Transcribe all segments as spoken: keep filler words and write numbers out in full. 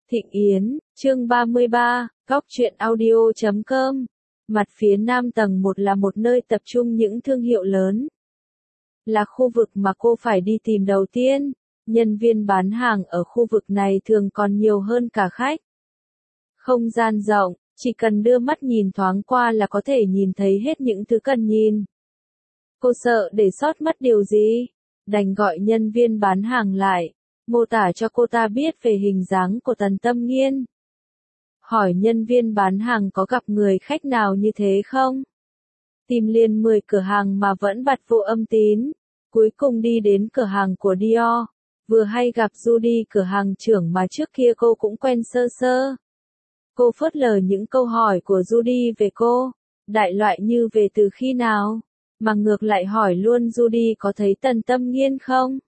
Thịnh Yến, chương ba mươi ba, góc truyện audio chấm com. Mặt phía nam tầng một là một nơi tập trung những thương hiệu lớn. Là khu vực mà cô phải đi tìm đầu tiên. Nhân viên bán hàng ở khu vực này thường còn nhiều hơn cả khách. Không gian rộng, chỉ cần đưa mắt nhìn thoáng qua là có thể nhìn thấy hết những thứ cần nhìn. Cô sợ để sót mất điều gì? Đành gọi nhân viên bán hàng lại, mô tả cho cô ta biết về hình dáng của Tần Tâm Nghiên. Hỏi nhân viên bán hàng có gặp người khách nào như thế không? Tìm liền mười cửa hàng mà vẫn bặt vô âm tín. Cuối cùng đi đến cửa hàng của Dior. Vừa hay gặp Judy, cửa hàng trưởng mà trước kia cô cũng quen sơ sơ. Cô phớt lờ những câu hỏi của Judy về cô, đại loại như về từ khi nào, mà ngược lại hỏi luôn Judy có thấy Tần Tâm Nghiên không?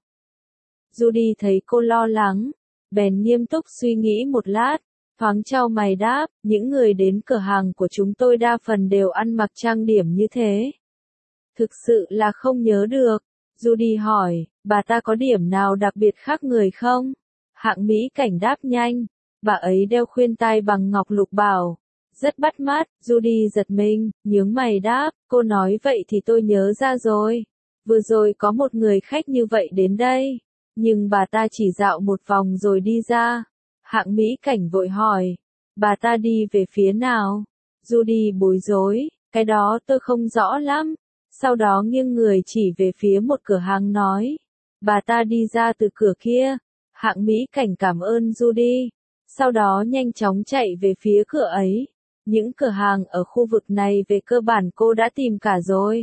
Judy thấy cô lo lắng, bèn nghiêm túc suy nghĩ một lát, thoáng chau mày đáp, những người đến cửa hàng của chúng tôi đa phần đều ăn mặc trang điểm như thế. Thực sự là không nhớ được. Judy hỏi, bà ta có điểm nào đặc biệt khác người không? Hạng Mỹ Cảnh đáp nhanh, bà ấy đeo khuyên tai bằng ngọc lục bảo. Rất bắt mắt. Judy giật mình, nhướng mày đáp, cô nói vậy thì tôi nhớ ra rồi. Vừa rồi có một người khách như vậy đến đây, nhưng bà ta chỉ dạo một vòng rồi đi ra. Hạng Mỹ Cảnh vội hỏi, bà ta đi về phía nào? Judy bối rối, cái đó tôi không rõ lắm. Sau đó nghiêng người chỉ về phía một cửa hàng nói, bà ta đi ra từ cửa kia. Hạng Mỹ Cảnh cảm ơn Judy, sau đó nhanh chóng chạy về phía cửa ấy. Những cửa hàng ở khu vực này về cơ bản cô đã tìm cả rồi.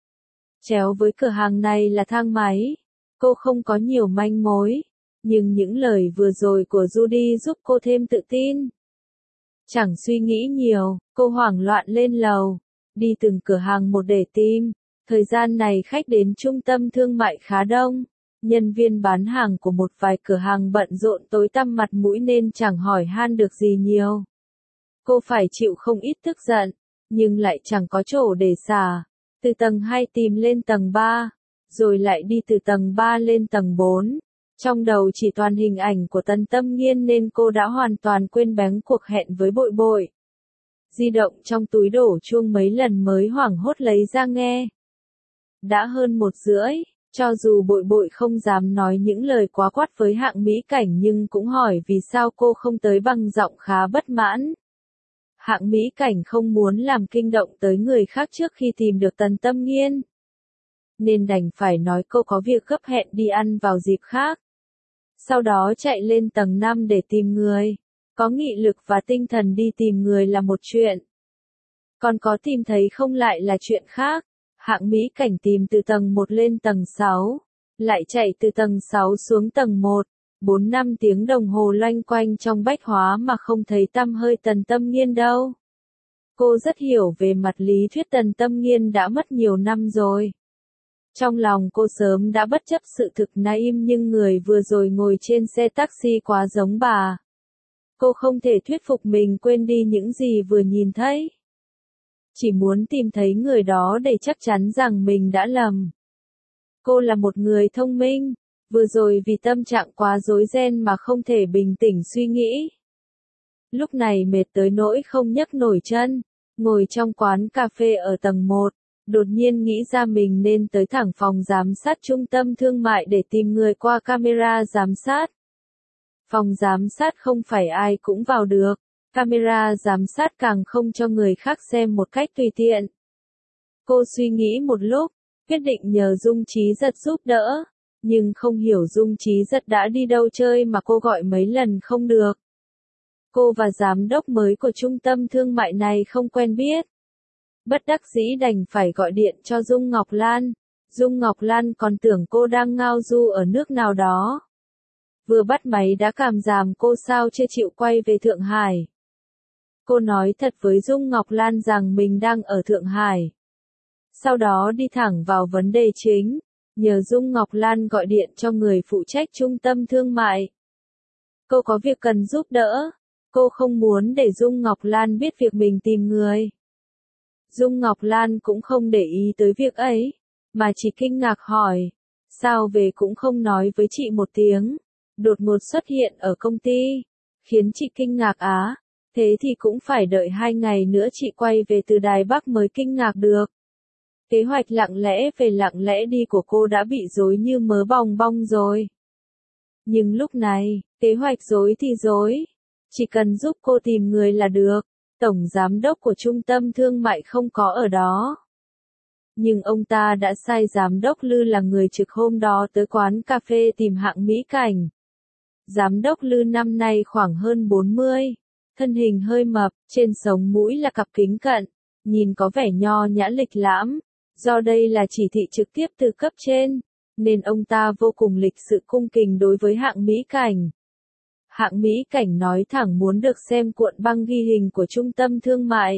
Chéo với cửa hàng này là thang máy. Cô không có nhiều manh mối, nhưng những lời vừa rồi của Judy giúp cô thêm tự tin. Chẳng suy nghĩ nhiều, cô hoảng loạn lên lầu, đi từng cửa hàng một để tìm. Thời gian này khách đến trung tâm thương mại khá đông. Nhân viên bán hàng của một vài cửa hàng bận rộn tối tăm mặt mũi nên chẳng hỏi han được gì nhiều. Cô phải chịu không ít tức giận, nhưng lại chẳng có chỗ để xả. Từ tầng hai tìm lên tầng ba, rồi lại đi từ tầng ba lên tầng bốn. Trong đầu chỉ toàn hình ảnh của Tần Tâm Nghiên nên cô đã hoàn toàn quên bén cuộc hẹn với Bội Bội. Di động trong túi đổ chuông mấy lần mới hoảng hốt lấy ra nghe. Đã hơn một rưỡi, cho dù Bội Bội không dám nói những lời quá quát với Hạng Mỹ Cảnh nhưng cũng hỏi vì sao cô không tới bằng giọng khá bất mãn. Hạng Mỹ Cảnh không muốn làm kinh động tới người khác trước khi tìm được Tần Tâm Nghiên, nên đành phải nói cô có việc gấp hẹn đi ăn vào dịp khác. Sau đó chạy lên tầng năm để tìm người. Có nghị lực và tinh thần đi tìm người là một chuyện, còn có tìm thấy không lại là chuyện khác. Hạng Mỹ Cảnh tìm từ tầng một lên tầng sáu, lại chạy từ tầng sáu xuống tầng một, bốn năm tiếng đồng hồ loanh quanh trong bách hóa mà không thấy tăm hơi Tần Tâm Nghiên đâu. Cô rất hiểu về mặt lý thuyết Tần Tâm Nghiên đã mất nhiều năm rồi. Trong lòng cô sớm đã bất chấp sự thực naïm nhưng người vừa rồi ngồi trên xe taxi quá giống bà. Cô không thể thuyết phục mình quên đi những gì vừa nhìn thấy. Chỉ muốn tìm thấy người đó để chắc chắn rằng mình đã lầm. Cô là một người thông minh, vừa rồi vì tâm trạng quá rối ren mà không thể bình tĩnh suy nghĩ. Lúc này mệt tới nỗi không nhấc nổi chân, ngồi trong quán cà phê ở tầng một, đột nhiên nghĩ ra mình nên tới thẳng phòng giám sát trung tâm thương mại để tìm người qua camera giám sát. Phòng giám sát không phải ai cũng vào được. Camera giám sát càng không cho người khác xem một cách tùy tiện. Cô suy nghĩ một lúc, quyết định nhờ Dung Trí Giật giúp đỡ, nhưng không hiểu Dung Trí Giật đã đi đâu chơi mà cô gọi mấy lần không được. Cô và giám đốc mới của trung tâm thương mại này không quen biết. Bất đắc dĩ đành phải gọi điện cho Dung Ngọc Lan. Dung Ngọc Lan còn tưởng cô đang ngao du ở nước nào đó. Vừa bắt máy đã cảm giảm cô sao chưa chịu quay về Thượng Hải. Cô nói thật với Dung Ngọc Lan rằng mình đang ở Thượng Hải. Sau đó đi thẳng vào vấn đề chính, nhờ Dung Ngọc Lan gọi điện cho người phụ trách trung tâm thương mại. Cô có việc cần giúp đỡ. Cô không muốn để Dung Ngọc Lan biết việc mình tìm người. Dung Ngọc Lan cũng không để ý tới việc ấy, mà chỉ kinh ngạc hỏi, sao về cũng không nói với chị một tiếng, đột ngột xuất hiện ở công ty. khiến chị kinh ngạc á. Thế thì cũng phải đợi hai ngày nữa chị quay về từ Đài Bắc mới kinh ngạc được. Kế hoạch lặng lẽ về lặng lẽ đi của cô đã bị rối như mớ bòng bong rồi. Nhưng lúc này, kế hoạch rối thì rối. Chỉ cần giúp cô tìm người là được. Tổng giám đốc của trung tâm thương mại không có ở đó. Nhưng ông ta đã sai giám đốc Lư là người trực hôm đó tới quán cà phê tìm hạng mỹ cảnh. Giám đốc Lư năm nay khoảng hơn bốn mươi. Thân hình hơi mập, trên sống mũi là cặp kính cận. Nhìn có vẻ nho nhã lịch lãm. Do đây là chỉ thị trực tiếp từ cấp trên, nên ông ta vô cùng lịch sự cung kính đối với hạng mỹ cảnh. Hạng mỹ cảnh nói thẳng muốn được xem cuộn băng ghi hình của trung tâm thương mại.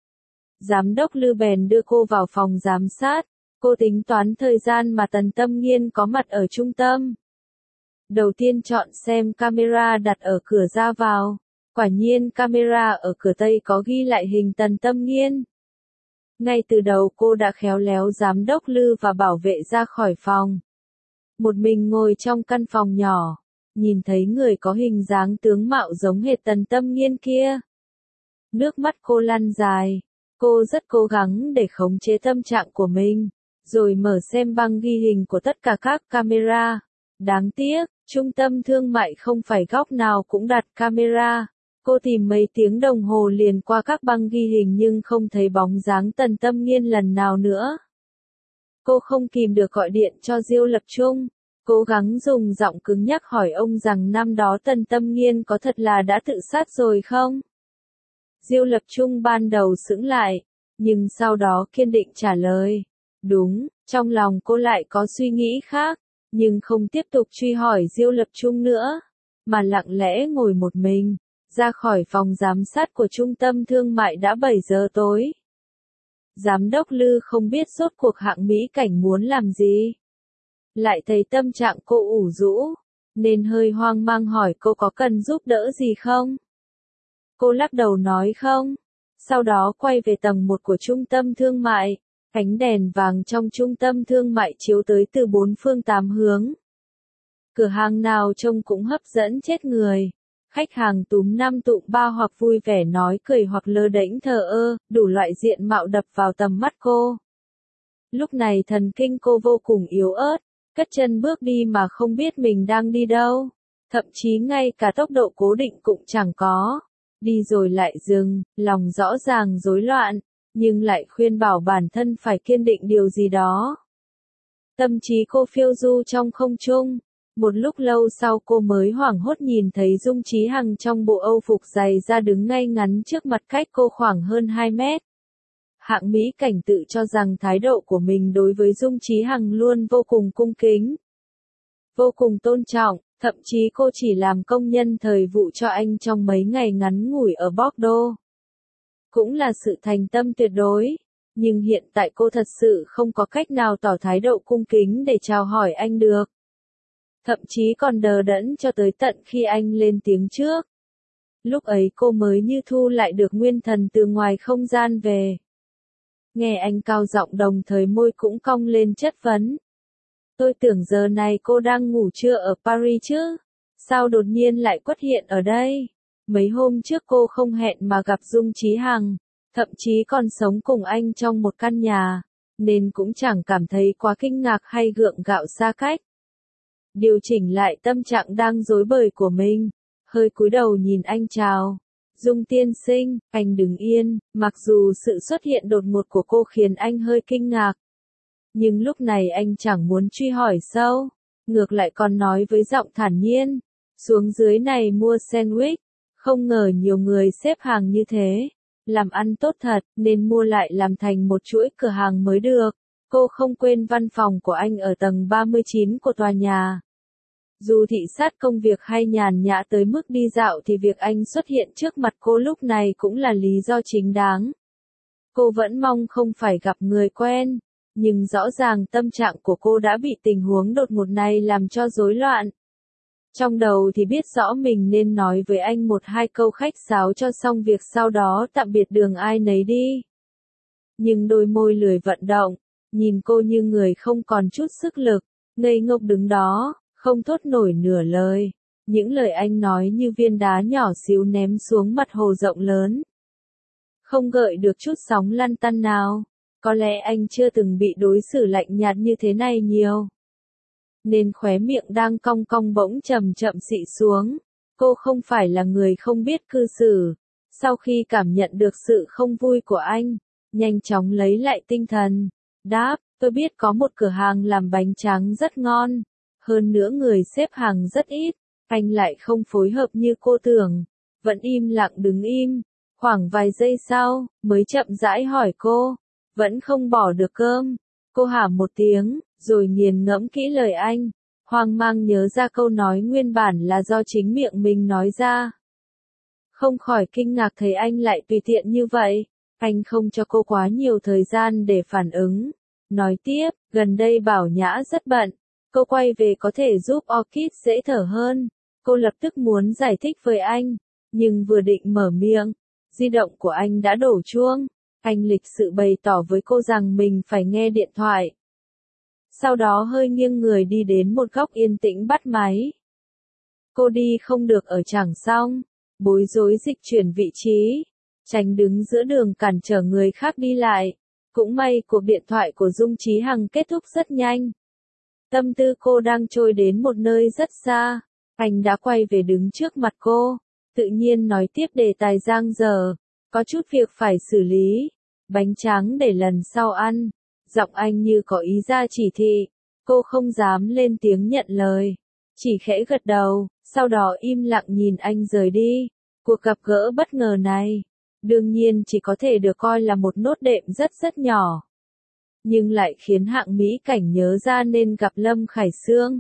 Giám đốc Lư bèn đưa cô vào phòng giám sát. Cô tính toán thời gian mà Tần Tâm Nghiên có mặt ở trung tâm. Đầu tiên chọn xem camera đặt ở cửa ra vào. Quả nhiên camera ở cửa Tây có ghi lại hình Tần Tâm Nghiên. Ngay từ đầu cô đã khéo léo giám đốc Lư và bảo vệ ra khỏi phòng. Một mình ngồi trong căn phòng nhỏ, nhìn thấy người có hình dáng tướng mạo giống hệt Tần Tâm Nghiên kia. Nước mắt cô lăn dài, cô rất cố gắng để khống chế tâm trạng của mình, rồi mở xem băng ghi hình của tất cả các camera. Đáng tiếc, trung tâm thương mại không phải góc nào cũng đặt camera. Cô tìm mấy tiếng đồng hồ liền qua các băng ghi hình nhưng không thấy bóng dáng Tần Tâm Nghiên lần nào nữa. Cô không kìm được gọi điện cho Diêu Lập Trung, cố gắng dùng giọng cứng nhắc hỏi ông rằng năm đó Tần Tâm Nghiên có thật là đã tự sát rồi không? Diêu Lập Trung ban đầu sững lại, nhưng sau đó kiên định trả lời. Đúng, trong lòng cô lại có suy nghĩ khác, nhưng không tiếp tục truy hỏi Diêu Lập Trung nữa, mà lặng lẽ ngồi một mình. Ra khỏi phòng giám sát của trung tâm thương mại đã bảy giờ tối. Giám đốc Lư không biết rốt cuộc hạng mỹ cảnh muốn làm gì. Lại thấy tâm trạng cô ủ rũ, nên hơi hoang mang hỏi cô có cần giúp đỡ gì không? Cô lắc đầu nói không. Sau đó quay về tầng một của trung tâm thương mại. Ánh đèn vàng trong trung tâm thương mại chiếu tới từ bốn phương tám hướng. Cửa hàng nào trông cũng hấp dẫn chết người. Khách hàng túm năm tụm ba hoặc vui vẻ nói cười hoặc lơ đễnh thờ ơ, đủ loại diện mạo đập vào tầm mắt cô. Lúc này thần kinh cô vô cùng yếu ớt, cất chân bước đi mà không biết mình đang đi đâu. Thậm chí ngay cả tốc độ cố định cũng chẳng có. Đi rồi lại dừng, lòng rõ ràng rối loạn, nhưng lại khuyên bảo bản thân phải kiên định điều gì đó. Tâm trí cô phiêu du trong không trung. Một lúc lâu sau cô mới hoảng hốt nhìn thấy Dung Chí Hằng trong bộ âu phục dày ra đứng ngay ngắn trước mặt cách cô khoảng hơn hai mét. Hạng mỹ cảnh tự cho rằng thái độ của mình đối với Dung Chí Hằng luôn vô cùng cung kính, vô cùng tôn trọng, thậm chí cô chỉ làm công nhân thời vụ cho anh trong mấy ngày ngắn ngủi ở Bordeaux. Cũng là sự thành tâm tuyệt đối, nhưng hiện tại cô thật sự không có cách nào tỏ thái độ cung kính để chào hỏi anh được. Thậm chí còn đờ đẫn cho tới tận khi anh lên tiếng trước. Lúc ấy cô mới như thu lại được nguyên thần từ ngoài không gian về. Nghe anh cao giọng đồng thời môi cũng cong lên chất vấn. Tôi tưởng giờ này cô đang ngủ trưa ở Paris chứ? Sao đột nhiên lại xuất hiện ở đây? Mấy hôm trước cô không hẹn mà gặp Dung Chí Hằng, thậm chí còn sống cùng anh trong một căn nhà, nên cũng chẳng cảm thấy quá kinh ngạc hay gượng gạo xa cách. Điều chỉnh lại tâm trạng đang rối bời của mình, hơi cúi đầu nhìn anh chào. Dung tiên sinh, anh đứng yên, mặc dù sự xuất hiện đột ngột của cô khiến anh hơi kinh ngạc. Nhưng lúc này anh chẳng muốn truy hỏi sâu, ngược lại còn nói với giọng thản nhiên. Xuống dưới này mua sandwich, không ngờ nhiều người xếp hàng như thế. Làm ăn tốt thật, nên mua lại làm thành một chuỗi cửa hàng mới được. Cô không quên văn phòng của anh ở tầng ba mươi chín của tòa nhà. Dù thị sát công việc hay nhàn nhã tới mức đi dạo thì việc anh xuất hiện trước mặt cô lúc này cũng là lý do chính đáng. Cô vẫn mong không phải gặp người quen, nhưng rõ ràng tâm trạng của cô đã bị tình huống đột ngột này làm cho rối loạn. Trong đầu thì biết rõ mình nên nói với anh một hai câu khách sáo cho xong việc, sau đó tạm biệt đường ai nấy đi. Nhưng đôi môi lười vận động, nhìn cô như người không còn chút sức lực, ngây ngốc đứng đó, không thốt nổi nửa lời. Những lời anh nói như viên đá nhỏ xíu ném xuống mặt hồ rộng lớn. Không gợi được chút sóng lăn tăn nào. Có lẽ anh chưa từng bị đối xử lạnh nhạt như thế này nhiều. Nên khóe miệng đang cong cong bỗng chậm chậm xị xuống. Cô không phải là người không biết cư xử. Sau khi cảm nhận được sự không vui của anh, nhanh chóng lấy lại tinh thần. Đáp, tôi biết có một cửa hàng làm bánh tráng rất ngon. Hơn nữa người xếp hàng rất ít. Anh lại không phối hợp như cô tưởng. Vẫn im lặng đứng im. Khoảng vài giây sau, mới chậm rãi hỏi cô. Vẫn không bỏ được cơm. Cô hả một tiếng, rồi nghiền ngẫm kỹ lời anh. Hoang mang nhớ ra câu nói nguyên bản là do chính miệng mình nói ra. Không khỏi kinh ngạc thấy anh lại tùy tiện như vậy. Anh không cho cô quá nhiều thời gian để phản ứng. Nói tiếp, gần đây Bảo Nhã rất bận. Cô quay về có thể giúp Orchid dễ thở hơn. Cô lập tức muốn giải thích với anh. Nhưng vừa định mở miệng, di động của anh đã đổ chuông. Anh lịch sự bày tỏ với cô rằng mình phải nghe điện thoại. Sau đó hơi nghiêng người đi đến một góc yên tĩnh bắt máy. Cô đi không được ở chẳng xong. Bối rối dịch chuyển vị trí. Tránh đứng giữa đường cản trở người khác đi lại. Cũng may cuộc điện thoại của Dung Chí Hằng kết thúc rất nhanh. Tâm tư cô đang trôi đến một nơi rất xa. Anh đã quay về đứng trước mặt cô. Tự nhiên nói tiếp đề tài giang dở. Có chút việc phải xử lý. Bánh tráng để lần sau ăn. Giọng anh như có ý ra chỉ thị. Cô không dám lên tiếng nhận lời. Chỉ khẽ gật đầu. Sau đó im lặng nhìn anh rời đi. Cuộc gặp gỡ bất ngờ này. Đương nhiên chỉ có thể được coi là một nốt đệm rất rất nhỏ. Nhưng lại khiến Hạng Mỹ Cảnh nhớ ra nên gặp Lâm Khải Sương.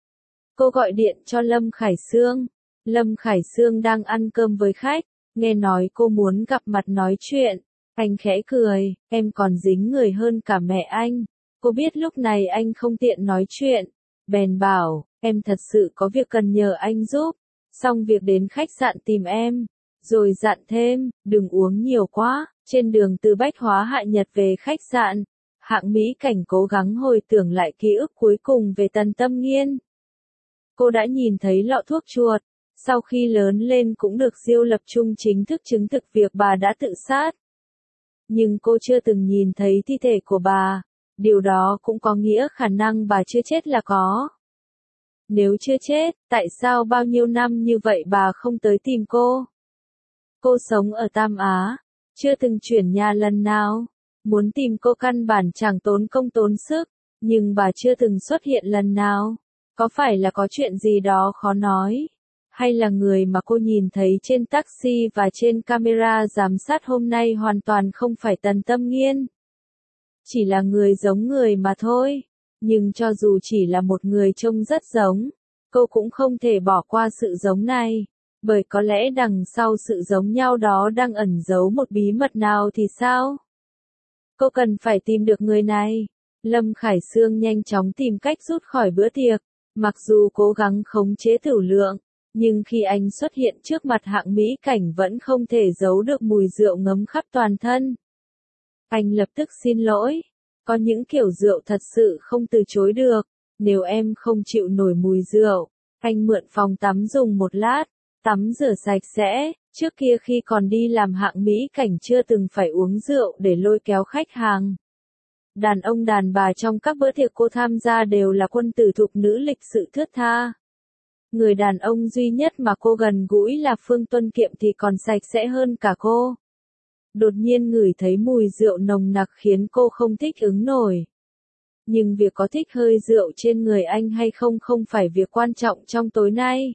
Cô gọi điện cho Lâm Khải Sương. Lâm Khải Sương đang ăn cơm với khách. Nghe nói cô muốn gặp mặt nói chuyện. Anh khẽ cười, em còn dính người hơn cả mẹ anh. Cô biết lúc này anh không tiện nói chuyện. Bèn bảo, em thật sự có việc cần nhờ anh giúp. Xong việc đến khách sạn tìm em. Rồi dặn thêm, đừng uống nhiều quá. Trên đường từ Bách Hóa Hạ Nhật về khách sạn, Hạng Mỹ Cảnh cố gắng hồi tưởng lại ký ức cuối cùng về Tần Tâm Nghiên. Cô đã nhìn thấy lọ thuốc chuột. Sau khi lớn lên cũng được Diêu Lập Trung chính thức chứng thực việc bà đã tự sát. Nhưng cô chưa từng nhìn thấy thi thể của bà. Điều đó cũng có nghĩa khả năng bà chưa chết là có. Nếu chưa chết, tại sao bao nhiêu năm như vậy bà không tới tìm cô? Cô sống ở Tam Á, chưa từng chuyển nhà lần nào. Muốn tìm cô căn bản chẳng tốn công tốn sức, nhưng bà chưa từng xuất hiện lần nào. Có phải là có chuyện gì đó khó nói? Hay là người mà cô nhìn thấy trên taxi và trên camera giám sát hôm nay hoàn toàn không phải Tần Tâm Nghiên? Chỉ là người giống người mà thôi. Nhưng cho dù chỉ là một người trông rất giống, cô cũng không thể bỏ qua sự giống này. Bởi có lẽ đằng sau sự giống nhau đó đang ẩn giấu một bí mật nào thì sao? Cô cần phải tìm được người này. Lâm Khải Sương nhanh chóng tìm cách rút khỏi bữa tiệc. Mặc dù cố gắng khống chế tửu lượng, nhưng khi anh xuất hiện trước mặt Hạng Mỹ Cảnh vẫn không thể giấu được mùi rượu ngấm khắp toàn thân. Anh lập tức xin lỗi. Có những kiểu rượu thật sự không từ chối được. Nếu em không chịu nổi mùi rượu, anh mượn phòng tắm dùng một lát. Tắm rửa sạch sẽ. Trước kia khi còn đi làm Hạng Mỹ Cảnh chưa từng phải uống rượu để lôi kéo khách hàng. Đàn ông đàn bà trong các bữa tiệc cô tham gia đều là quân tử thục nữ lịch sự thướt tha. Người đàn ông duy nhất mà cô gần gũi là Phương Tuân Kiệm thì còn sạch sẽ hơn cả cô. Đột nhiên ngửi thấy mùi rượu nồng nặc khiến cô không thích ứng nổi. Nhưng việc có thích hơi rượu trên người anh hay không không phải việc quan trọng trong tối nay.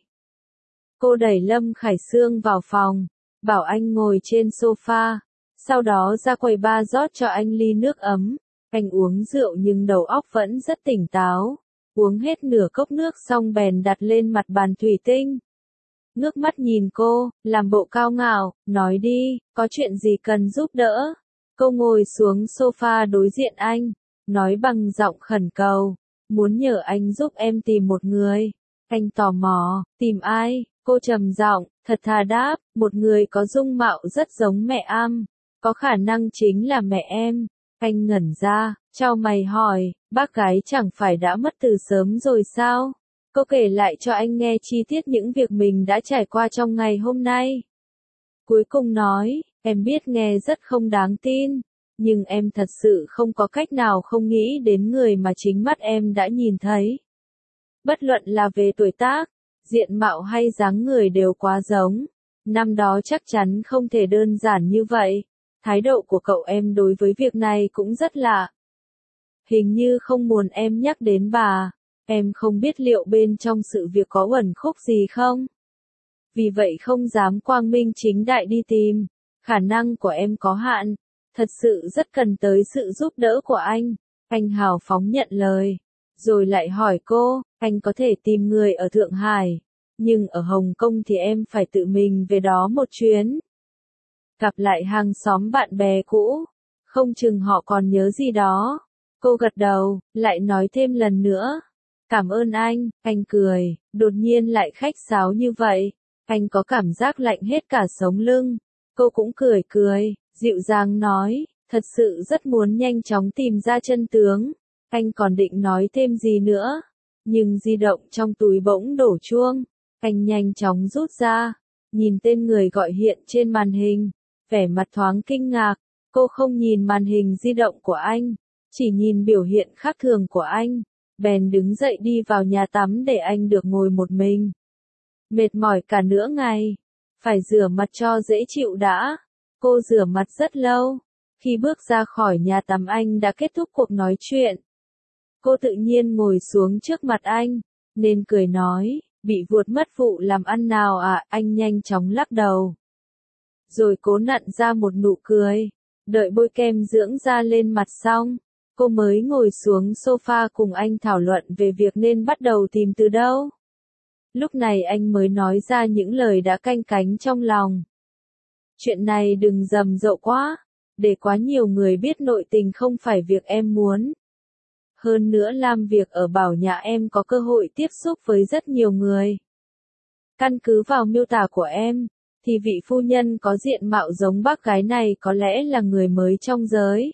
Cô đẩy Lâm Khải Sương vào phòng, bảo anh ngồi trên sofa, sau đó ra quầy bar rót cho anh ly nước ấm. Anh uống rượu nhưng đầu óc vẫn rất tỉnh táo. Uống hết nửa cốc nước xong bèn đặt lên mặt bàn thủy tinh. Ngước mắt nhìn cô, làm bộ cao ngạo, nói đi, có chuyện gì cần giúp đỡ? Cô ngồi xuống sofa đối diện anh, nói bằng giọng khẩn cầu, muốn nhờ anh giúp em tìm một người. Anh tò mò, tìm ai? Cô trầm giọng, thật thà đáp, một người có dung mạo rất giống mẹ am, có khả năng chính là mẹ em. Anh ngẩn ra, chau mày hỏi, bác gái chẳng phải đã mất từ sớm rồi sao? Cô kể lại cho anh nghe chi tiết những việc mình đã trải qua trong ngày hôm nay. Cuối cùng nói, em biết nghe rất không đáng tin, nhưng em thật sự không có cách nào không nghĩ đến người mà chính mắt em đã nhìn thấy. Bất luận là về tuổi tác, diện mạo hay dáng người đều quá giống. Năm đó chắc chắn không thể đơn giản như vậy. Thái độ của cậu em đối với việc này cũng rất lạ. Hình như không muốn em nhắc đến bà. Em không biết liệu bên trong sự việc có uẩn khúc gì không? Vì vậy không dám quang minh chính đại đi tìm. Khả năng của em có hạn. Thật sự rất cần tới sự giúp đỡ của anh. Anh hào phóng nhận lời. Rồi lại hỏi cô, anh có thể tìm người ở Thượng Hải. Nhưng ở Hồng Kông thì em phải tự mình về đó một chuyến. Gặp lại hàng xóm bạn bè cũ. Không chừng họ còn nhớ gì đó. Cô gật đầu, lại nói thêm lần nữa. Cảm ơn anh, anh cười, đột nhiên lại khách sáo như vậy. Anh có cảm giác lạnh hết cả sống lưng. Cô cũng cười cười, dịu dàng nói, thật sự rất muốn nhanh chóng tìm ra chân tướng. Anh còn định nói thêm gì nữa. Nhưng di động trong túi bỗng đổ chuông. Anh nhanh chóng rút ra. Nhìn tên người gọi hiện trên màn hình. Vẻ mặt thoáng kinh ngạc. Cô không nhìn màn hình di động của anh. Chỉ nhìn biểu hiện khác thường của anh. Bèn đứng dậy đi vào nhà tắm để anh được ngồi một mình. Mệt mỏi cả nửa ngày. Phải rửa mặt cho dễ chịu đã. Cô rửa mặt rất lâu. Khi bước ra khỏi nhà tắm anh đã kết thúc cuộc nói chuyện. Cô tự nhiên ngồi xuống trước mặt anh. Nên cười nói, bị vuột mất vụ làm ăn nào à, anh nhanh chóng lắc đầu. Rồi cố nặn ra một nụ cười. Đợi bôi kem dưỡng da lên mặt xong. Cô mới ngồi xuống sofa cùng anh thảo luận về việc nên bắt đầu tìm từ đâu. Lúc này anh mới nói ra những lời đã canh cánh trong lòng. Chuyện này đừng rầm rộ quá, để quá nhiều người biết nội tình không phải việc em muốn. Hơn nữa làm việc ở Bảo Nhã em có cơ hội tiếp xúc với rất nhiều người. Căn cứ vào miêu tả của em, thì vị phu nhân có diện mạo giống bác gái này có lẽ là người mới trong giới.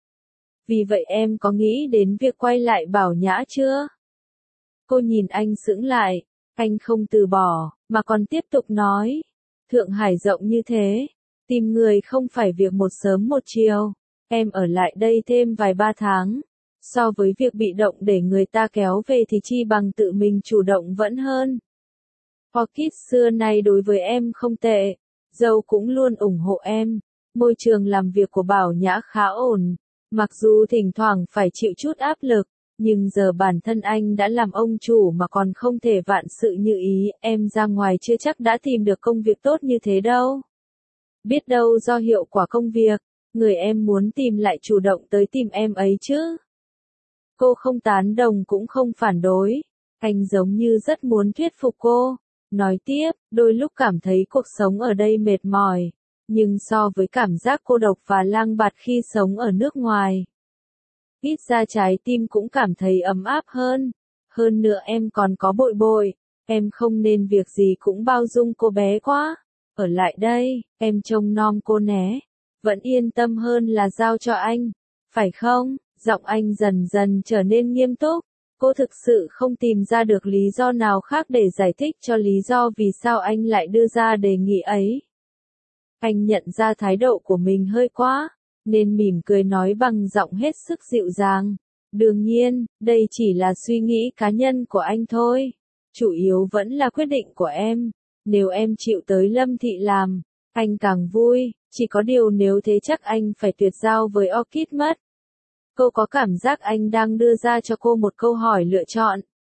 Vì vậy em có nghĩ đến việc quay lại Bảo Nhã chưa? Cô nhìn anh sững lại, anh không từ bỏ, mà còn tiếp tục nói. Thượng Hải rộng như thế, tìm người không phải việc một sớm một chiều, em ở lại đây thêm vài ba tháng. So với việc bị động để người ta kéo về thì chi bằng tự mình chủ động vẫn hơn. Orchid xưa nay đối với em không tệ, dâu cũng luôn ủng hộ em, môi trường làm việc của Bảo Nhã khá ổn. Mặc dù thỉnh thoảng phải chịu chút áp lực, nhưng giờ bản thân anh đã làm ông chủ mà còn không thể vạn sự như ý, em ra ngoài chưa chắc đã tìm được công việc tốt như thế đâu. Biết đâu do hiệu quả công việc, người em muốn tìm lại chủ động tới tìm em ấy chứ. Cô không tán đồng cũng không phản đối, anh giống như rất muốn thuyết phục cô. Nói tiếp, đôi lúc cảm thấy cuộc sống ở đây mệt mỏi. Nhưng so với cảm giác cô độc và lang bạt khi sống ở nước ngoài, ít ra trái tim cũng cảm thấy ấm áp hơn. Hơn nữa em còn có bội bội, em không nên việc gì cũng bao dung cô bé quá. Ở lại đây, em trông nom cô né, vẫn yên tâm hơn là giao cho anh, phải không? Giọng anh dần dần trở nên nghiêm túc. Cô thực sự không tìm ra được lý do nào khác để giải thích cho lý do vì sao anh lại đưa ra đề nghị ấy. Anh nhận ra thái độ của mình hơi quá, nên mỉm cười nói bằng giọng hết sức dịu dàng. Đương nhiên, đây chỉ là suy nghĩ cá nhân của anh thôi. Chủ yếu vẫn là quyết định của em. Nếu em chịu tới Lâm Thị làm, anh càng vui, chỉ có điều nếu thế chắc anh phải tuyệt giao với Orchid mất. Cô có cảm giác anh đang đưa ra cho cô một câu hỏi lựa chọn.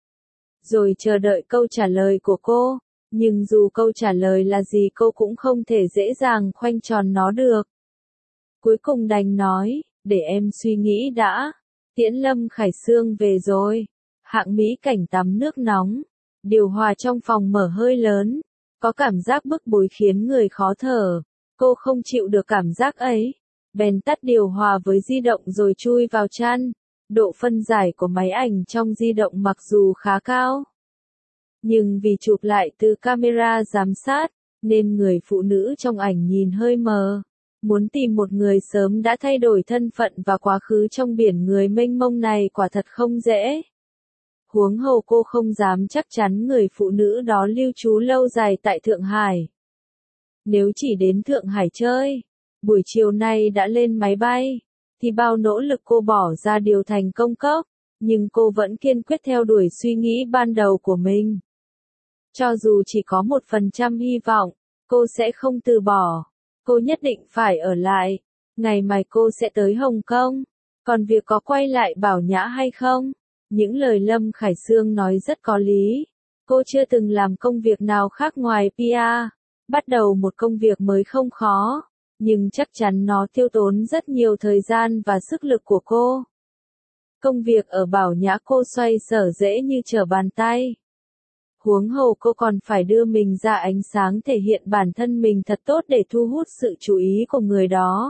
Rồi chờ đợi câu trả lời của cô. Nhưng dù câu trả lời là gì cô cũng không thể dễ dàng khoanh tròn nó được. Cuối cùng đành nói, để em suy nghĩ đã. Tiễn Lâm Khải Sương về rồi. Hạng mỹ cảnh tắm nước nóng. Điều hòa trong phòng mở hơi lớn. Có cảm giác bức bối khiến người khó thở. Cô không chịu được cảm giác ấy. Bèn tắt điều hòa với di động rồi chui vào chăn. Độ phân giải của máy ảnh trong di động mặc dù khá cao. Nhưng vì chụp lại từ camera giám sát, nên người phụ nữ trong ảnh nhìn hơi mờ. Muốn tìm một người sớm đã thay đổi thân phận và quá khứ trong biển người mênh mông này quả thật không dễ. Huống hồ cô không dám chắc chắn người phụ nữ đó lưu trú lâu dài tại Thượng Hải. Nếu chỉ đến Thượng Hải chơi, buổi chiều nay đã lên máy bay, thì bao nỗ lực cô bỏ ra đều thành công cốc, nhưng cô vẫn kiên quyết theo đuổi suy nghĩ ban đầu của mình. Cho dù chỉ có một phần trăm hy vọng, cô sẽ không từ bỏ. Cô nhất định phải ở lại. Ngày mai cô sẽ tới Hồng Kông. Còn việc có quay lại Bảo Nhã hay không? Những lời Lâm Khải Sương nói rất có lý. Cô chưa từng làm công việc nào khác ngoài pê e. Bắt đầu một công việc mới không khó, nhưng chắc chắn nó tiêu tốn rất nhiều thời gian và sức lực của cô. Công việc ở Bảo Nhã cô xoay sở dễ như trở bàn tay. Huống hồ cô còn phải đưa mình ra ánh sáng thể hiện bản thân mình thật tốt để thu hút sự chú ý của người đó.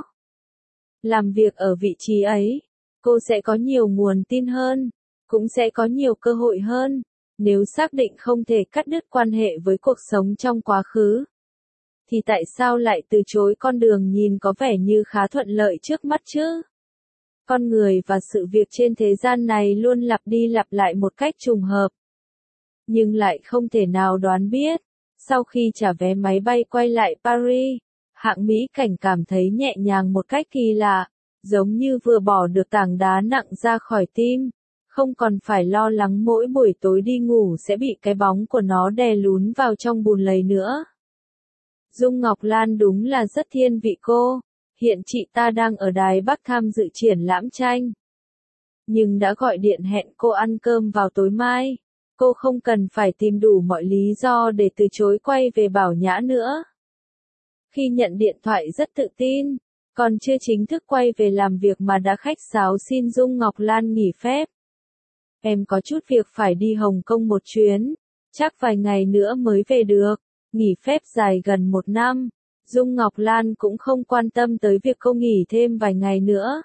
Làm việc ở vị trí ấy, cô sẽ có nhiều nguồn tin hơn, cũng sẽ có nhiều cơ hội hơn, nếu xác định không thể cắt đứt quan hệ với cuộc sống trong quá khứ. Thì tại sao lại từ chối con đường nhìn có vẻ như khá thuận lợi trước mắt chứ? Con người và sự việc trên thế gian này luôn lặp đi lặp lại một cách trùng hợp. Nhưng lại không thể nào đoán biết. Sau khi trả vé máy bay quay lại Paris, Hạng Mỹ Cảnh cảm thấy nhẹ nhàng một cách kỳ lạ, giống như vừa bỏ được tảng đá nặng ra khỏi tim, không còn phải lo lắng mỗi buổi tối đi ngủ sẽ bị cái bóng của nó đè lún vào trong bùn lầy nữa. Dung Ngọc Lan đúng là rất thiên vị cô, hiện chị ta đang ở Đài Bắc tham dự triển lãm tranh. Nhưng đã gọi điện hẹn cô ăn cơm vào tối mai. Cô không cần phải tìm đủ mọi lý do để từ chối quay về Bảo Nhã nữa. Khi nhận điện thoại rất tự tin, còn chưa chính thức quay về làm việc mà đã khách sáo xin Dung Ngọc Lan nghỉ phép. Em có chút việc phải đi Hồng Kông một chuyến, chắc vài ngày nữa mới về được, nghỉ phép dài gần một năm. Dung Ngọc Lan cũng không quan tâm tới việc cô nghỉ thêm vài ngày nữa.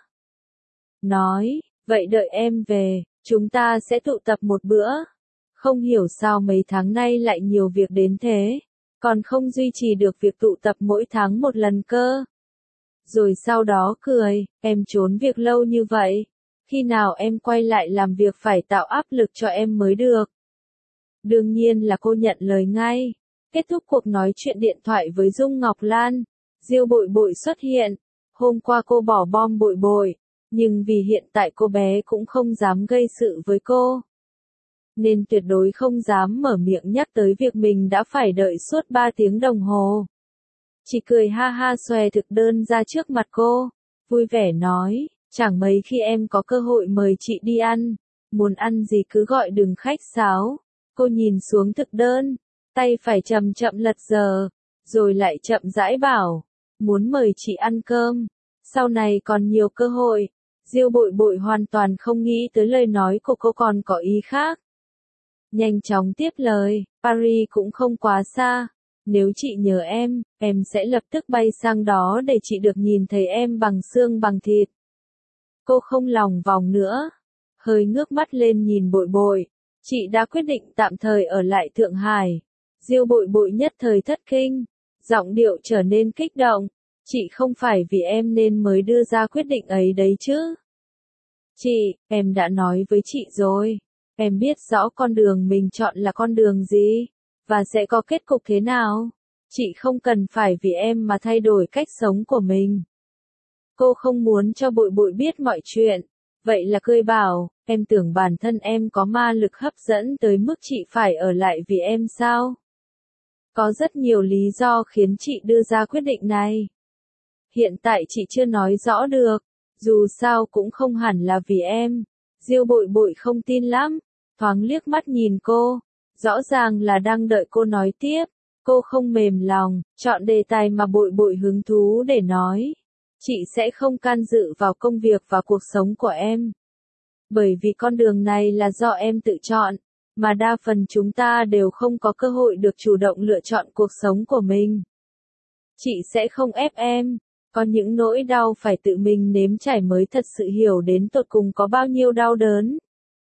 Nói, vậy đợi em về, chúng ta sẽ tụ tập một bữa. Không hiểu sao mấy tháng nay lại nhiều việc đến thế, còn không duy trì được việc tụ tập mỗi tháng một lần cơ. Rồi sau đó cười, em trốn việc lâu như vậy, khi nào em quay lại làm việc phải tạo áp lực cho em mới được. Đương nhiên là cô nhận lời ngay. Kết thúc cuộc nói chuyện điện thoại với Dung Ngọc Lan, Diêu Bội Bội xuất hiện. Hôm qua cô bỏ bom Bội Bội, nhưng vì hiện tại cô bé cũng không dám gây sự với cô, nên tuyệt đối không dám mở miệng nhắc tới việc mình đã phải đợi suốt ba tiếng đồng hồ. Chỉ cười ha ha xòe thực đơn ra trước mặt cô, vui vẻ nói, chẳng mấy khi em có cơ hội mời chị đi ăn, muốn ăn gì cứ gọi đừng khách sáo. Cô nhìn xuống thực đơn, tay phải chậm chậm lật giờ, rồi lại chậm rãi bảo, muốn mời chị ăn cơm, sau này còn nhiều cơ hội. Diêu Bội Bội hoàn toàn không nghĩ tới lời nói của cô còn có ý khác. Nhanh chóng tiếp lời, Paris cũng không quá xa, nếu chị nhớ em, em sẽ lập tức bay sang đó để chị được nhìn thấy em bằng xương bằng thịt. Cô không lòng vòng nữa, hơi ngước mắt lên nhìn Bội Bội, chị đã quyết định tạm thời ở lại Thượng Hải. Diêu Bội Bội nhất thời thất kinh, giọng điệu trở nên kích động, chị không phải vì em nên mới đưa ra quyết định ấy đấy chứ. Chị, em đã nói với chị rồi. Em biết rõ con đường mình chọn là con đường gì, và sẽ có kết cục thế nào. Chị không cần phải vì em mà thay đổi cách sống của mình. Cô không muốn cho Bội Bội biết mọi chuyện. Vậy là cười bảo, em tưởng bản thân em có ma lực hấp dẫn tới mức chị phải ở lại vì em sao? Có rất nhiều lý do khiến chị đưa ra quyết định này. Hiện tại chị chưa nói rõ được, dù sao cũng không hẳn là vì em. Diêu Bội Bội không tin lắm, thoáng liếc mắt nhìn cô, rõ ràng là đang đợi cô nói tiếp. Cô không mềm lòng, chọn đề tài mà Bội Bội hứng thú để nói. Chị sẽ không can dự vào công việc và cuộc sống của em. Bởi vì con đường này là do em tự chọn, mà đa phần chúng ta đều không có cơ hội được chủ động lựa chọn cuộc sống của mình. Chị sẽ không ép em, có những nỗi đau phải tự mình nếm trải mới thật sự hiểu đến tột cùng có bao nhiêu đau đớn.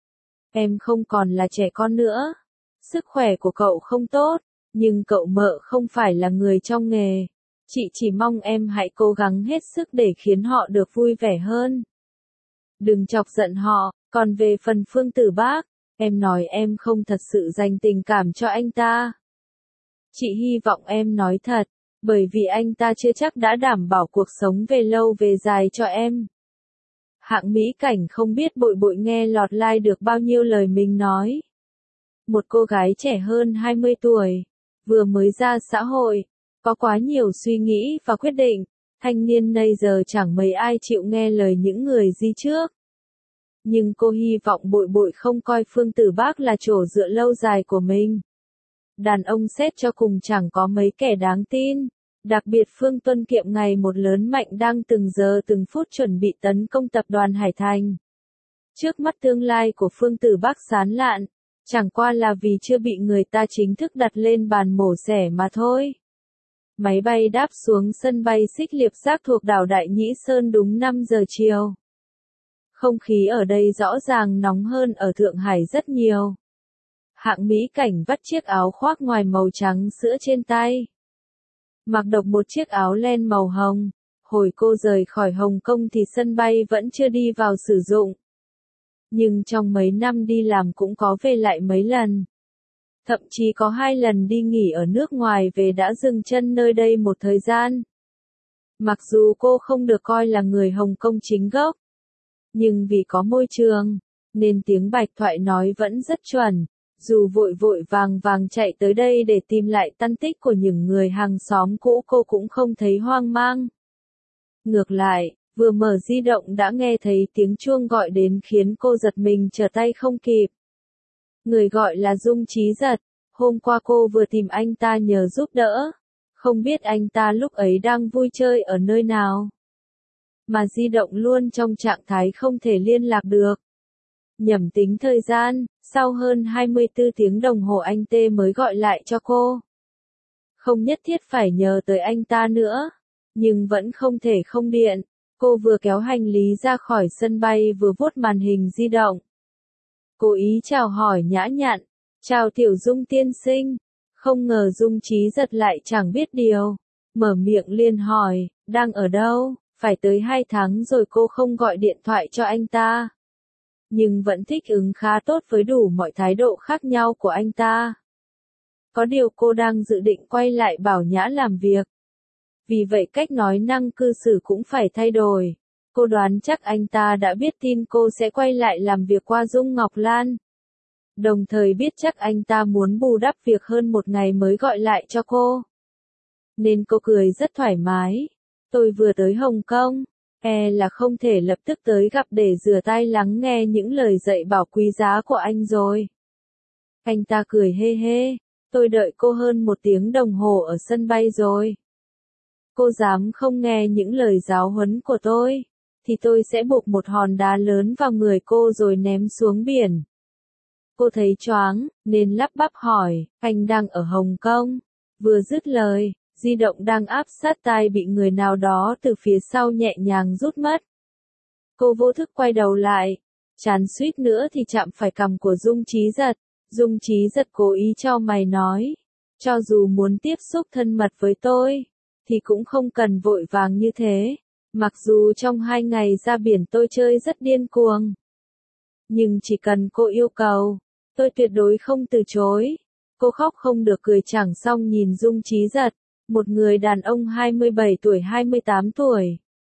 Em không còn là trẻ con nữa. Sức khỏe của cậu không tốt, nhưng cậu mợ không phải là người trong nghề. Chị chỉ mong em hãy cố gắng hết sức để khiến họ được vui vẻ hơn. Đừng chọc giận họ, còn về phần Phương Tử Bác, Em nói em không thật sự dành tình cảm cho anh ta. Chị hy vọng em nói thật, bởi vì anh ta chưa chắc đã đảm bảo cuộc sống về lâu về dài cho em. Hạng Mỹ Cảnh không biết Bội Bội nghe lọt tai được bao nhiêu lời mình nói. Một cô gái trẻ hơn hai mươi tuổi, vừa mới ra xã hội, có quá nhiều suy nghĩ và quyết định, thanh niên nay giờ chẳng mấy ai chịu nghe lời những người di trước. Nhưng cô hy vọng Bội Bội không coi Phương Tử Bác là chỗ dựa lâu dài của mình. Đàn ông xét cho cùng chẳng có mấy kẻ đáng tin, đặc biệt Phương Tuân Kiệm ngày một lớn mạnh đang từng giờ từng phút chuẩn bị tấn công tập đoàn Hải Thành. Trước mắt tương lai của Phương Tử Bác sáng lạn, chẳng qua là vì chưa bị người ta chính thức đặt lên bàn mổ xẻ mà thôi. Máy bay đáp xuống sân bay Xích Liệp Giác thuộc đảo Đại Nhĩ Sơn đúng năm giờ chiều. Không khí ở đây rõ ràng nóng hơn ở Thượng Hải rất nhiều. Hạng Mỹ Cảnh vắt chiếc áo khoác ngoài màu trắng sữa trên tay. Mặc độc một chiếc áo len màu hồng. Hồi cô rời khỏi Hồng Kông thì sân bay vẫn chưa đi vào sử dụng. Nhưng trong mấy năm đi làm cũng có về lại mấy lần. Thậm chí có hai lần đi nghỉ ở nước ngoài về đã dừng chân nơi đây một thời gian. Mặc dù cô không được coi là người Hồng Kông chính gốc, nhưng vì có môi trường, nên tiếng bạch thoại nói vẫn rất chuẩn. Dù vội vội vàng vàng chạy tới đây để tìm lại tăn tích của những người hàng xóm cũ cô cũng không thấy hoang mang. Ngược lại, vừa mở di động đã nghe thấy tiếng chuông gọi đến khiến cô giật mình trở tay không kịp. Người gọi là Dung Chí Giật, hôm qua cô vừa tìm anh ta nhờ giúp đỡ. Không biết anh ta lúc ấy đang vui chơi ở nơi nào. Mà di động luôn trong trạng thái không thể liên lạc được. Nhẩm tính thời gian, sau hơn hai mươi tư tiếng đồng hồ anh T mới gọi lại cho cô. Không nhất thiết phải nhờ tới anh ta nữa, nhưng vẫn không thể không điện. Cô vừa kéo hành lý ra khỏi sân bay vừa vuốt màn hình di động. Cố ý chào hỏi nhã nhặn, chào Tiểu Dung tiên sinh. Không ngờ Dung Chí Giật lại chẳng biết điều. Mở miệng liền hỏi, đang ở đâu? Phải tới hai tháng rồi cô không gọi điện thoại cho anh ta. Nhưng vẫn thích ứng khá tốt với đủ mọi thái độ khác nhau của anh ta. Có điều cô đang dự định quay lại Bảo Nhã làm việc. Vì vậy cách nói năng cư xử cũng phải thay đổi. Cô đoán chắc anh ta đã biết tin cô sẽ quay lại làm việc qua Dung Ngọc Lan. Đồng thời biết chắc anh ta muốn bù đắp việc hơn một ngày mới gọi lại cho cô. Nên cô cười rất thoải mái. Tôi vừa tới Hồng Kông, e là không thể lập tức tới gặp để rửa tay lắng nghe những lời dạy bảo quý giá của anh rồi. Anh ta cười hê hê, tôi đợi cô hơn một tiếng đồng hồ ở sân bay rồi. Cô dám không nghe những lời giáo huấn của tôi, thì tôi sẽ buộc một hòn đá lớn vào người cô rồi ném xuống biển. Cô thấy choáng, nên lắp bắp hỏi, anh đang ở Hồng Kông. Vừa dứt lời, di động đang áp sát tai bị người nào đó từ phía sau nhẹ nhàng rút mất. Cô vô thức quay đầu lại, chán suýt nữa thì chạm phải cằm của Dung Chí Giật. Dung Chí Giật cố ý cho mày nói, cho dù muốn tiếp xúc thân mật với tôi, thì cũng không cần vội vàng như thế. Mặc dù trong hai ngày ra biển tôi chơi rất điên cuồng, nhưng chỉ cần cô yêu cầu, tôi tuyệt đối không từ chối. Cô khóc không được cười chẳng xong nhìn Dung Chí Giật, một người đàn ông hai mươi bảy tuổi hai mươi tám tuổi.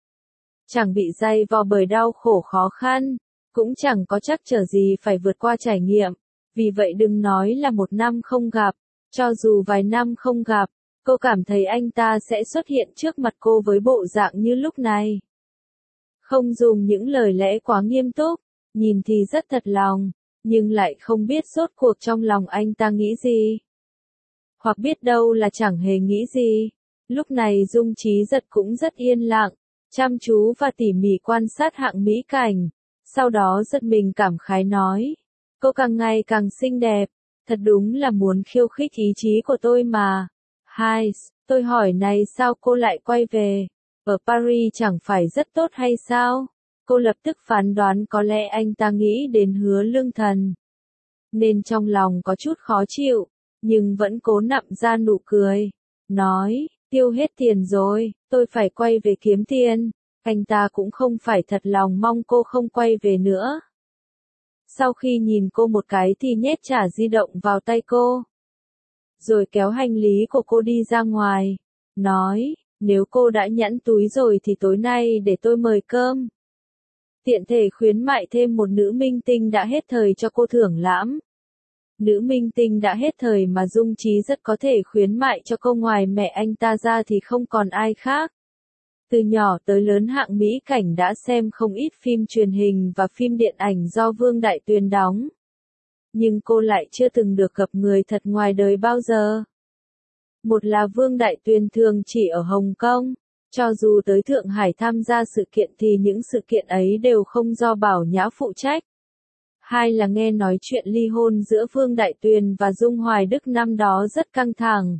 Chẳng bị dày vò bởi đau khổ khó khăn, cũng chẳng có trắc trở gì phải vượt qua trải nghiệm. Vì vậy đừng nói là một năm không gặp, cho dù vài năm không gặp, cô cảm thấy anh ta sẽ xuất hiện trước mặt cô với bộ dạng như lúc này. Không dùng những lời lẽ quá nghiêm túc, nhìn thì rất thật lòng, nhưng lại không biết rốt cuộc trong lòng anh ta nghĩ gì. Hoặc biết đâu là chẳng hề nghĩ gì. Lúc này Dung Chí Giật cũng rất yên lặng, chăm chú và tỉ mỉ quan sát Hạng Mỹ Cảnh. Sau đó giật mình cảm khái nói, cô càng ngày càng xinh đẹp, thật đúng là muốn khiêu khích ý chí của tôi mà. Hai, tôi hỏi này sao cô lại quay về? Ở Paris chẳng phải rất tốt hay sao? Cô lập tức phán đoán có lẽ anh ta nghĩ đến Hứa Lương Thần, nên trong lòng có chút khó chịu, nhưng vẫn cố nặn ra nụ cười. Nói, tiêu hết tiền rồi, tôi phải quay về kiếm tiền. Anh ta cũng không phải thật lòng mong cô không quay về nữa. Sau khi nhìn cô một cái thì nhét trả di động vào tay cô. Rồi kéo hành lý của cô đi ra ngoài. Nói, nếu cô đã nhẵn túi rồi thì tối nay để tôi mời cơm. Tiện thể khuyến mại thêm một nữ minh tinh đã hết thời cho cô thưởng lãm. Nữ minh tinh đã hết thời mà Dung Trí rất có thể khuyến mại cho cô, ngoài mẹ anh ta ra thì không còn ai khác. Từ nhỏ tới lớn Hạng Mỹ Cảnh đã xem không ít phim truyền hình và phim điện ảnh do Vương Đại Tuyền đóng. Nhưng cô lại chưa từng được gặp người thật ngoài đời bao giờ. Một là Vương Đại Tuyền thường chỉ ở Hồng Kông, cho dù tới Thượng Hải tham gia sự kiện thì những sự kiện ấy đều không do Bảo Nhã phụ trách. Hai là nghe nói chuyện ly hôn giữa Vương Đại Tuyền và Dung Hoài Đức năm đó rất căng thẳng.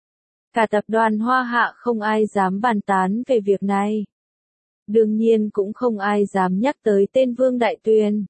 Cả tập đoàn Hoa Hạ không ai dám bàn tán về việc này. Đương nhiên cũng không ai dám nhắc tới tên Vương Đại Tuyền.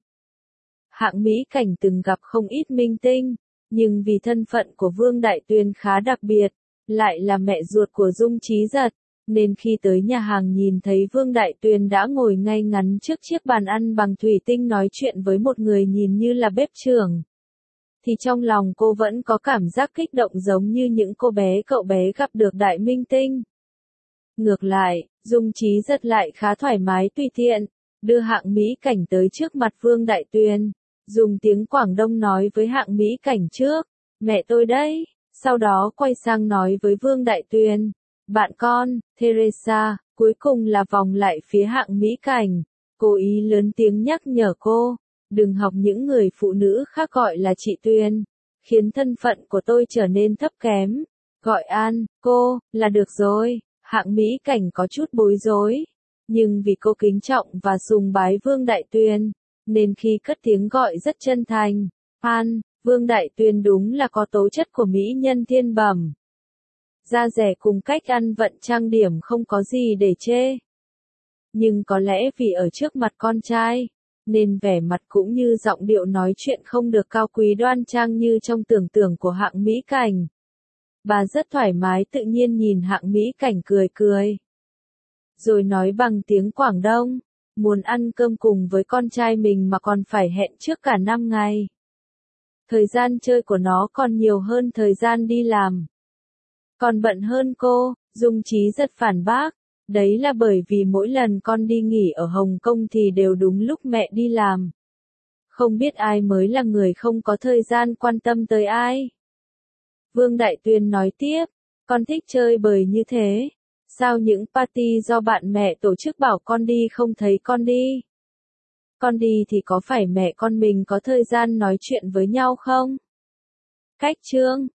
Hạng Mỹ Cảnh từng gặp không ít minh tinh, nhưng vì thân phận của Vương Đại Tuyền khá đặc biệt, lại là mẹ ruột của Dung Trí Giật, nên khi tới nhà hàng nhìn thấy Vương Đại Tuyền đã ngồi ngay ngắn trước chiếc bàn ăn bằng thủy tinh nói chuyện với một người nhìn như là bếp trưởng, thì trong lòng cô vẫn có cảm giác kích động giống như những cô bé cậu bé gặp được đại minh tinh. Ngược lại, Dung Trí Giật lại khá thoải mái tùy tiện, đưa Hạng Mỹ Cảnh tới trước mặt Vương Đại Tuyền, dùng tiếng Quảng Đông nói với Hạng Mỹ Cảnh trước, mẹ tôi đấy, sau đó quay sang nói với Vương Đại Tuyền, bạn con, Teresa, cuối cùng là vòng lại phía Hạng Mỹ Cảnh, cố ý lớn tiếng nhắc nhở cô, đừng học những người phụ nữ khác gọi là chị Tuyền, khiến thân phận của tôi trở nên thấp kém, gọi An, cô, là được rồi. Hạng Mỹ Cảnh có chút bối rối, nhưng vì cô kính trọng và sùng bái Vương Đại Tuyền, nên khi cất tiếng gọi rất chân thành, An, Vương Đại Tuyền đúng là có tố chất của mỹ nhân thiên bẩm. Da dẻ cùng cách ăn vận trang điểm không có gì để chê. Nhưng có lẽ vì ở trước mặt con trai, nên vẻ mặt cũng như giọng điệu nói chuyện không được cao quý đoan trang như trong tưởng tượng của Hạng Mỹ Cảnh. Bà rất thoải mái tự nhiên nhìn Hạng Mỹ Cảnh cười cười. Rồi nói bằng tiếng Quảng Đông, muốn ăn cơm cùng với con trai mình mà còn phải hẹn trước cả năm ngày. Thời gian chơi của nó còn nhiều hơn thời gian đi làm. Còn bận hơn cô, Dung Trí Giật phản bác, đấy là bởi vì mỗi lần con đi nghỉ ở Hồng Kông thì đều đúng lúc mẹ đi làm. Không biết ai mới là người không có thời gian quan tâm tới ai. Vương Đại Tuyền nói tiếp, con thích chơi bời như thế, sao những party do bạn mẹ tổ chức bảo con đi không thấy con đi? Con đi thì có phải mẹ con mình có thời gian nói chuyện với nhau không? Cách chương